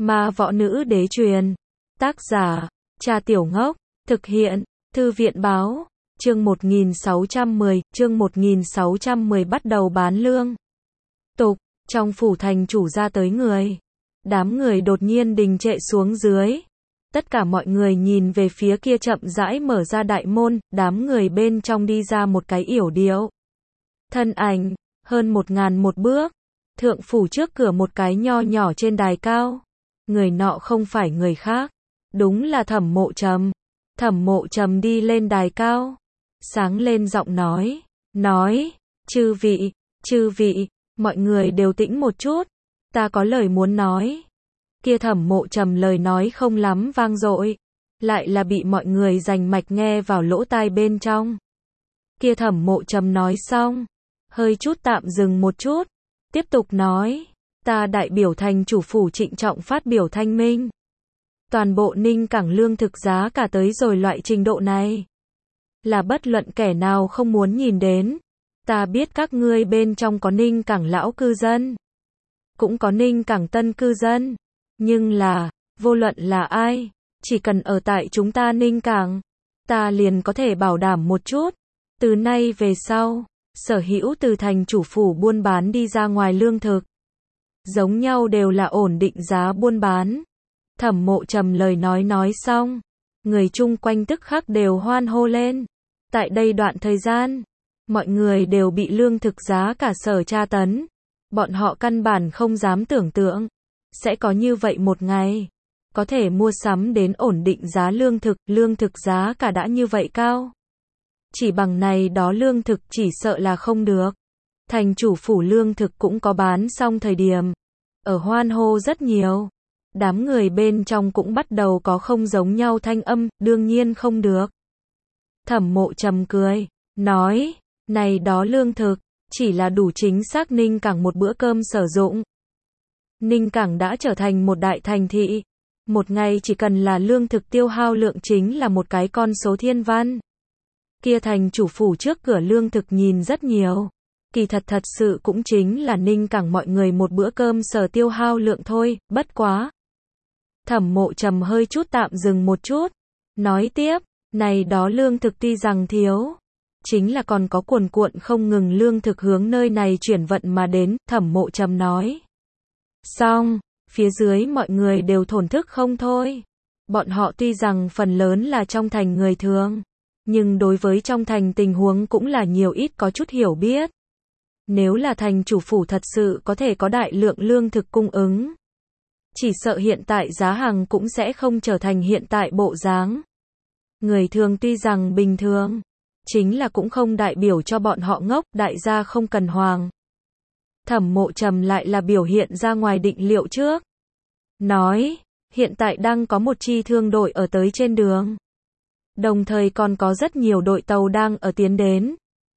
Ma võ nữ đế truyền. Tác giả, Cha Tiểu Ngốc. Thực hiện, Thư viện báo. Chương 1610 bắt đầu bán lương. Tục, trong phủ thành chủ ra tới người. Đám người đột nhiên đình trệ xuống dưới. Tất cả mọi người nhìn về phía kia chậm rãi mở ra đại môn, đám người bên trong đi ra một cái yểu điệu. Thân ảnh, hơn 1001 bước. Thượng phủ trước cửa một cái nho nhỏ trên đài cao. Người nọ không phải người khác. Đúng là Thẩm Mộ Trầm. Thẩm Mộ Trầm đi lên đài cao. Sáng lên giọng nói, chư vị, mọi người đều tĩnh một chút. Ta có lời muốn nói. Kia Thẩm Mộ Trầm lời nói không lắm vang dội. Lại là bị mọi người rành mạch nghe vào lỗ tai bên trong. Kia Thẩm Mộ Trầm nói xong. Hơi chút tạm dừng một chút. Tiếp tục nói. Ta đại biểu thành chủ phủ trịnh trọng phát biểu thanh minh. Toàn bộ Ninh Cảng lương thực giá cả tới rồi loại trình độ này. Là bất luận kẻ nào không muốn nhìn đến. Ta biết các ngươi bên trong có Ninh Cảng lão cư dân. Cũng có Ninh Cảng tân cư dân. Nhưng là, vô luận là ai, chỉ cần ở tại chúng ta Ninh Cảng, ta liền có thể bảo đảm một chút. Từ nay về sau, sở hữu từ thành chủ phủ buôn bán đi ra ngoài lương thực. Giống nhau đều là ổn định giá buôn bán. Thẩm Mộ Trầm lời nói xong. Người chung quanh tức khắc đều hoan hô lên. Tại đây đoạn thời gian, mọi người đều bị lương thực giá cả sở tra tấn. Bọn họ căn bản không dám tưởng tượng. Sẽ có như vậy một ngày. Có thể mua sắm đến ổn định giá lương thực giá cả đã như vậy cao. Chỉ bằng này đó lương thực chỉ sợ là không được. Thành chủ phủ lương thực cũng có bán xong thời điểm. Ở hoan hô rất nhiều. Đám người bên trong cũng bắt đầu có không giống nhau thanh âm, đương nhiên không được. Thẩm Mộ Trầm cười, nói, này đó lương thực, chỉ là đủ chính xác Ninh Cảng một bữa cơm sử dụng. Ninh Cảng đã trở thành một đại thành thị. Một ngày chỉ cần là lương thực tiêu hao lượng chính là một cái con số thiên văn. Kia thành chủ phủ trước cửa lương thực nhìn rất nhiều. Kỳ thật sự cũng chính là Ninh Cảng mọi người một bữa cơm sở tiêu hao lượng thôi, bất quá. Thẩm Mộ Trầm hơi chút tạm dừng một chút. Nói tiếp, này đó lương thực tuy rằng thiếu. Chính là còn có cuồn cuộn không ngừng lương thực hướng nơi này chuyển vận mà đến, Thẩm Mộ Trầm nói. Xong, phía dưới mọi người đều thổn thức không thôi. Bọn họ tuy rằng phần lớn là trong thành người thường. Nhưng đối với trong thành tình huống cũng là nhiều ít có chút hiểu biết. Nếu là thành chủ phủ thật sự có thể có đại lượng lương thực cung ứng. Chỉ sợ hiện tại giá hàng cũng sẽ không trở thành hiện tại bộ dáng. Người thường tuy rằng bình thường, chính là cũng không đại biểu cho bọn họ ngốc, đại gia không cần hoàng. Thẩm Mộ Trầm lại là biểu hiện ra ngoài định liệu trước. Nói, hiện tại đang có một chi thương đội ở tới trên đường. Đồng thời còn có rất nhiều đội tàu đang ở tiến đến.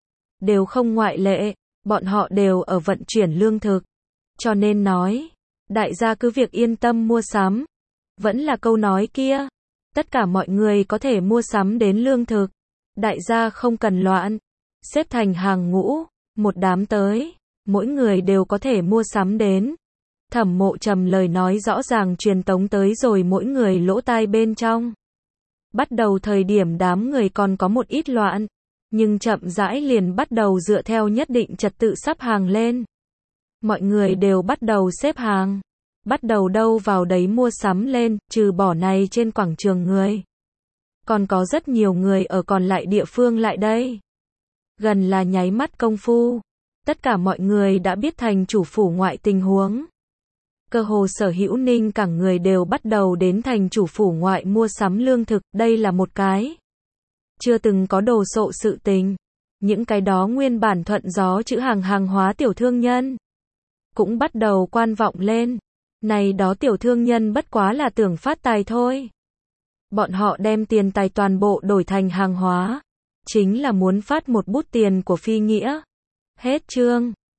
Đều không ngoại lệ, bọn họ đều ở vận chuyển lương thực. Cho nên nói, đại gia cứ việc yên tâm mua sắm. Vẫn là câu nói kia. Tất cả mọi người có thể mua sắm đến lương thực. Đại gia không cần loạn. Xếp thành hàng ngũ. Một đám tới. Mỗi người đều có thể mua sắm đến. Thẩm Mộ Trầm lời nói rõ ràng truyền tống tới rồi mỗi người lỗ tai bên trong. Bắt đầu thời điểm đám người còn có một ít loạn. Nhưng chậm rãi liền bắt đầu dựa theo nhất định trật tự sắp hàng lên. Mọi người đều bắt đầu xếp hàng. Bắt đầu đâu vào đấy mua sắm lên, trừ bỏ này trên quảng trường người. Còn có rất nhiều người ở còn lại địa phương lại đây. Gần là nháy mắt công phu. Tất cả mọi người đã biết thành chủ phủ ngoại tình huống. Cơ hồ sở hữu Ninh Cảng người đều bắt đầu đến thành chủ phủ ngoại mua sắm lương thực, đây là một cái. Chưa từng có đồ sộ sự tình. Những cái đó nguyên bản thuận gió chữ hàng hóa tiểu thương nhân. Cũng bắt đầu quan vọng lên. Này đó tiểu thương nhân bất quá là tưởng phát tài thôi. Bọn họ đem tiền tài toàn bộ đổi thành hàng hóa. Chính là muốn phát một bút tiền của phi nghĩa. Hết chương.